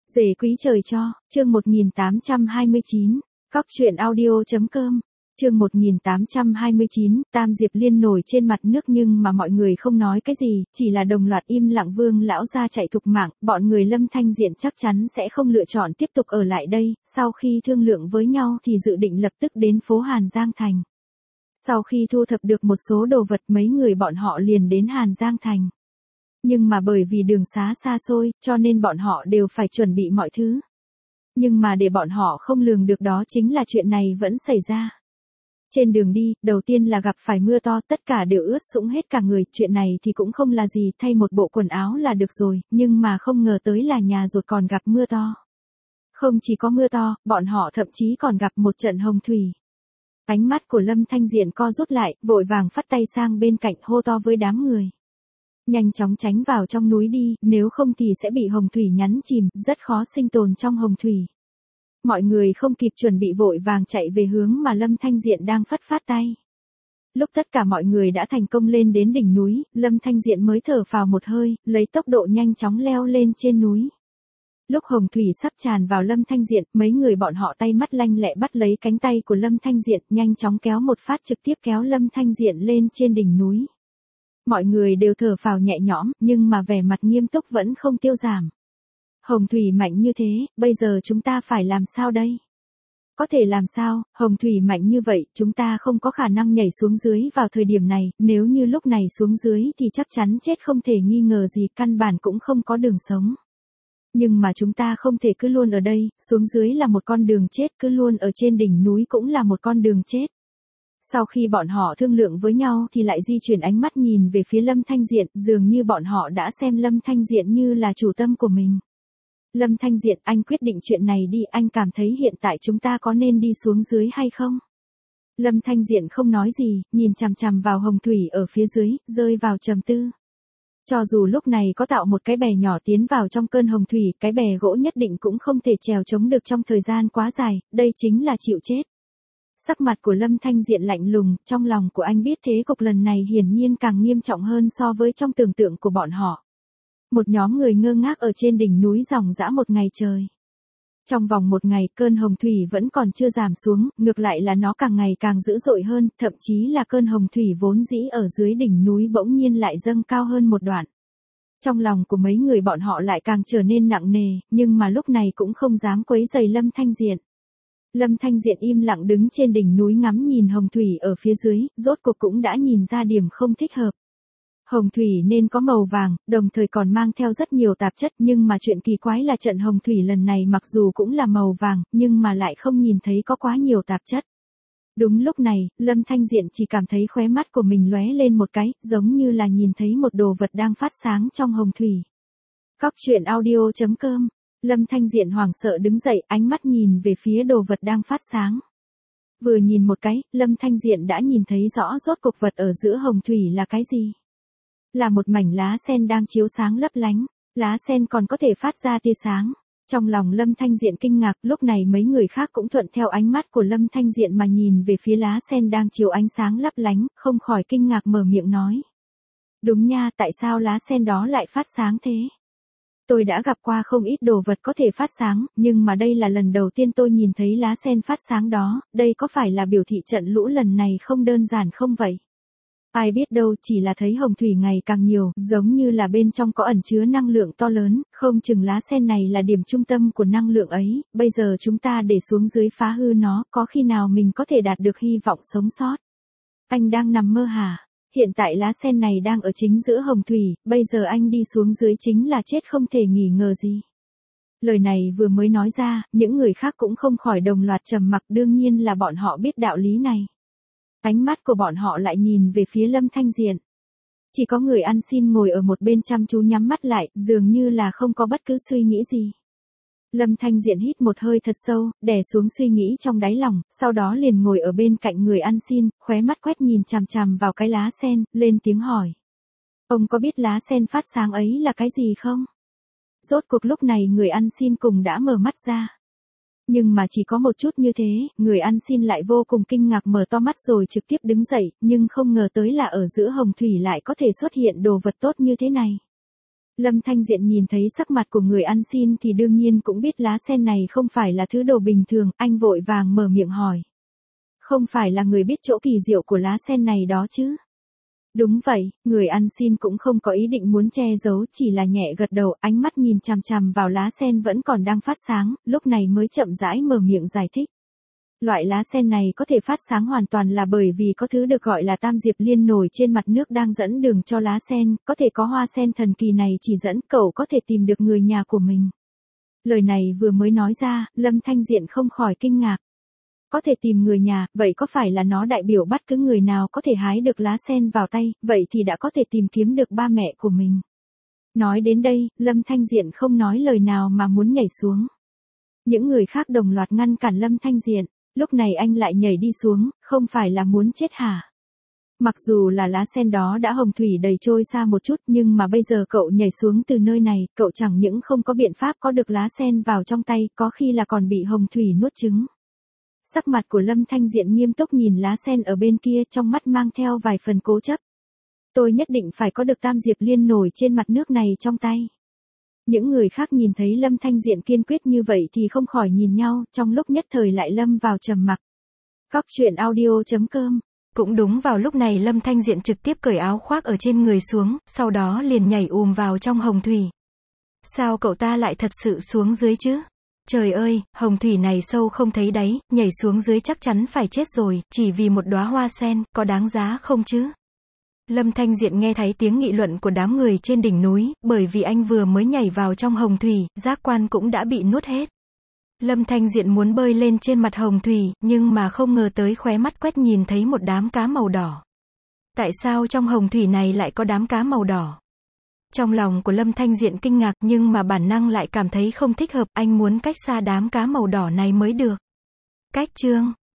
Rể quý trời cho, chương 1829, Cóc truyện audio.com, chương 1829, Tam Diệp Liên nổi trên mặt nước nhưng mà mọi người không nói cái gì, chỉ là đồng loạt im lặng. Vương lão gia chạy thục mạng, bọn người Lâm Thanh Diện chắc chắn sẽ không lựa chọn tiếp tục ở lại đây, sau khi thương lượng với nhau thì dự định lập tức đến phố Hàn Giang Thành. Sau khi thu thập được một số đồ vật mấy người bọn họ liền đến Hàn Giang Thành. Nhưng mà bởi vì đường xá xa xôi, cho nên bọn họ đều phải chuẩn bị mọi thứ. Nhưng mà để bọn họ không lường được đó chính là chuyện này vẫn xảy ra. Trên đường đi, đầu tiên là gặp phải mưa to, tất cả đều ướt sũng hết cả người, chuyện này thì cũng không là gì, thay một bộ quần áo là được rồi, nhưng mà không ngờ tới là nhà ruột còn gặp mưa to. Không chỉ có mưa to, bọn họ thậm chí còn gặp một trận hồng thủy. Ánh mắt của Lâm Thanh Diện co rút lại, vội vàng phất tay sang bên cạnh hô to với đám người. Nhanh chóng tránh vào trong núi đi, nếu không thì sẽ bị hồng thủy nhấn chìm, rất khó sinh tồn trong hồng thủy. Mọi người không kịp chuẩn bị vội vàng chạy về hướng mà Lâm Thanh Diện đang phất phát tay. Lúc tất cả mọi người đã thành công lên đến đỉnh núi, Lâm Thanh Diện mới thở phào một hơi, lấy tốc độ nhanh chóng leo lên trên núi. Lúc hồng thủy sắp tràn vào Lâm Thanh Diện, mấy người bọn họ tay mắt lanh lẹ bắt lấy cánh tay của Lâm Thanh Diện, nhanh chóng kéo một phát trực tiếp kéo Lâm Thanh Diện lên trên đỉnh núi. Mọi người đều thở phào nhẹ nhõm, nhưng mà vẻ mặt nghiêm túc vẫn không tiêu giảm. Hồng thủy mạnh như thế, bây giờ chúng ta phải làm sao đây? Có thể làm sao, hồng thủy mạnh như vậy, chúng ta không có khả năng nhảy xuống dưới vào thời điểm này, nếu như lúc này xuống dưới thì chắc chắn chết không thể nghi ngờ gì, căn bản cũng không có đường sống. Nhưng mà chúng ta không thể cứ luôn ở đây, xuống dưới là một con đường chết, cứ luôn ở trên đỉnh núi cũng là một con đường chết. Sau khi bọn họ thương lượng với nhau thì lại di chuyển ánh mắt nhìn về phía Lâm Thanh Diện, dường như bọn họ đã xem Lâm Thanh Diện như là chủ tâm của mình. Lâm Thanh Diện, anh quyết định chuyện này đi, anh cảm thấy hiện tại chúng ta có nên đi xuống dưới hay không? Lâm Thanh Diện không nói gì, nhìn chằm chằm vào hồng thủy ở phía dưới, rơi vào trầm tư. Cho dù lúc này có tạo một cái bè nhỏ tiến vào trong cơn hồng thủy, cái bè gỗ nhất định cũng không thể chèo chống được trong thời gian quá dài, đây chính là chịu chết. Sắc mặt của Lâm Thanh Diện lạnh lùng, trong lòng của anh biết thế cục lần này hiển nhiên càng nghiêm trọng hơn so với trong tưởng tượng của bọn họ. Một nhóm người ngơ ngác ở trên đỉnh núi ròng rã một ngày trời. Trong vòng một ngày cơn hồng thủy vẫn còn chưa giảm xuống, ngược lại là nó càng ngày càng dữ dội hơn, thậm chí là cơn hồng thủy vốn dĩ ở dưới đỉnh núi bỗng nhiên lại dâng cao hơn một đoạn. Trong lòng của mấy người bọn họ lại càng trở nên nặng nề, nhưng mà lúc này cũng không dám quấy rầy Lâm Thanh Diện. Lâm Thanh Diện im lặng đứng trên đỉnh núi ngắm nhìn hồng thủy ở phía dưới, rốt cuộc cũng đã nhìn ra điểm không thích hợp. Hồng thủy nên có màu vàng, đồng thời còn mang theo rất nhiều tạp chất, nhưng mà chuyện kỳ quái là trận hồng thủy lần này mặc dù cũng là màu vàng, nhưng mà lại không nhìn thấy có quá nhiều tạp chất. Đúng lúc này, Lâm Thanh Diện chỉ cảm thấy khóe mắt của mình lóe lên một cái, giống như là nhìn thấy một đồ vật đang phát sáng trong hồng thủy. Cóc truyện audio.com, Lâm Thanh Diện hoảng sợ đứng dậy, ánh mắt nhìn về phía đồ vật đang phát sáng. Vừa nhìn một cái, Lâm Thanh Diện đã nhìn thấy rõ rốt cuộc vật ở giữa hồng thủy là cái gì. Là một mảnh lá sen đang chiếu sáng lấp lánh, lá sen còn có thể phát ra tia sáng. Trong lòng Lâm Thanh Diện kinh ngạc, lúc này mấy người khác cũng thuận theo ánh mắt của Lâm Thanh Diện mà nhìn về phía lá sen đang chiếu ánh sáng lấp lánh, không khỏi kinh ngạc mở miệng nói. Đúng nha, tại sao lá sen đó lại phát sáng thế? Tôi đã gặp qua không ít đồ vật có thể phát sáng, nhưng mà đây là lần đầu tiên tôi nhìn thấy lá sen phát sáng đó, đây có phải là biểu thị trận lũ lần này không đơn giản không vậy? Ai biết đâu, chỉ là thấy hồng thủy ngày càng nhiều, giống như là bên trong có ẩn chứa năng lượng to lớn, không chừng lá sen này là điểm trung tâm của năng lượng ấy, bây giờ chúng ta để xuống dưới phá hư nó, có khi nào mình có thể đạt được hy vọng sống sót? Anh đang nằm mơ hả? Hiện tại lá sen này đang ở chính giữa hồng thủy, bây giờ anh đi xuống dưới chính là chết không thể nghi ngờ gì. Lời này vừa mới nói ra, những người khác cũng không khỏi đồng loạt trầm mặc, đương nhiên là bọn họ biết đạo lý này. Ánh mắt của bọn họ lại nhìn về phía Lâm Thanh Diện. Chỉ có người ăn xin ngồi ở một bên chăm chú nhắm mắt lại, dường như là không có bất cứ suy nghĩ gì. Lâm Thanh Diện hít một hơi thật sâu, đè xuống suy nghĩ trong đáy lòng, sau đó liền ngồi ở bên cạnh người ăn xin, khóe mắt quét nhìn chằm chằm vào cái lá sen, lên tiếng hỏi. Ông có biết lá sen phát sáng ấy là cái gì không? Rốt cuộc lúc này người ăn xin cùng đã mở mắt ra. Nhưng mà chỉ có một chút như thế, người ăn xin lại vô cùng kinh ngạc mở to mắt rồi trực tiếp đứng dậy, nhưng không ngờ tới là ở giữa hồng thủy lại có thể xuất hiện đồ vật tốt như thế này. Lâm Thanh Diện nhìn thấy sắc mặt của người ăn xin thì đương nhiên cũng biết lá sen này không phải là thứ đồ bình thường, anh vội vàng mở miệng hỏi. Không phải là người biết chỗ kỳ diệu của lá sen này đó chứ? Đúng vậy, người ăn xin cũng không có ý định muốn che giấu, chỉ là nhẹ gật đầu, ánh mắt nhìn chằm chằm vào lá sen vẫn còn đang phát sáng, lúc này mới chậm rãi mở miệng giải thích. Loại lá sen này có thể phát sáng hoàn toàn là bởi vì có thứ được gọi là tam diệp liên nổi trên mặt nước đang dẫn đường cho lá sen, có thể có hoa sen thần kỳ này chỉ dẫn cậu có thể tìm được người nhà của mình. Lời này vừa mới nói ra, Lâm Thanh Diện không khỏi kinh ngạc. Có thể tìm người nhà, vậy có phải là nó đại biểu bất cứ người nào có thể hái được lá sen vào tay, vậy thì đã có thể tìm kiếm được ba mẹ của mình. Nói đến đây, Lâm Thanh Diện không nói lời nào mà muốn nhảy xuống. Những người khác đồng loạt ngăn cản Lâm Thanh Diện, lúc này anh lại nhảy đi xuống, không phải là muốn chết hả? Mặc dù là lá sen đó đã hồng thủy đầy trôi xa một chút nhưng mà bây giờ cậu nhảy xuống từ nơi này, cậu chẳng những không có biện pháp có được lá sen vào trong tay, có khi là còn bị hồng thủy nuốt trứng. Sắc mặt của Lâm Thanh Diện nghiêm túc nhìn lá sen ở bên kia, trong mắt mang theo vài phần cố chấp. Tôi nhất định phải có được tam diệp liên nổi trên mặt nước này trong tay. Những người khác nhìn thấy Lâm Thanh Diện kiên quyết như vậy thì không khỏi nhìn nhau, trong lúc nhất thời lại lâm vào trầm mặc. Cóc truyện audio.com. Cũng đúng vào lúc này Lâm Thanh Diện trực tiếp cởi áo khoác ở trên người xuống, sau đó liền nhảy vào trong hồng thủy. Sao cậu ta lại thật sự xuống dưới chứ? Trời ơi, hồng thủy này sâu không thấy đáy, nhảy xuống dưới chắc chắn phải chết rồi, chỉ vì một đóa hoa sen, có đáng giá không chứ? Lâm Thanh Diện nghe thấy tiếng nghị luận của đám người trên đỉnh núi, bởi vì anh vừa mới nhảy vào trong hồng thủy, giác quan cũng đã bị nuốt hết. Lâm Thanh Diện muốn bơi lên trên mặt hồng thủy, nhưng mà không ngờ tới khóe mắt quét nhìn thấy một đám cá màu đỏ. Tại sao trong hồng thủy này lại có đám cá màu đỏ? Trong lòng của Lâm Thanh Diện kinh ngạc nhưng mà bản năng lại cảm thấy không thích hợp, anh muốn cách xa đám cá màu đỏ này mới được. Cách chương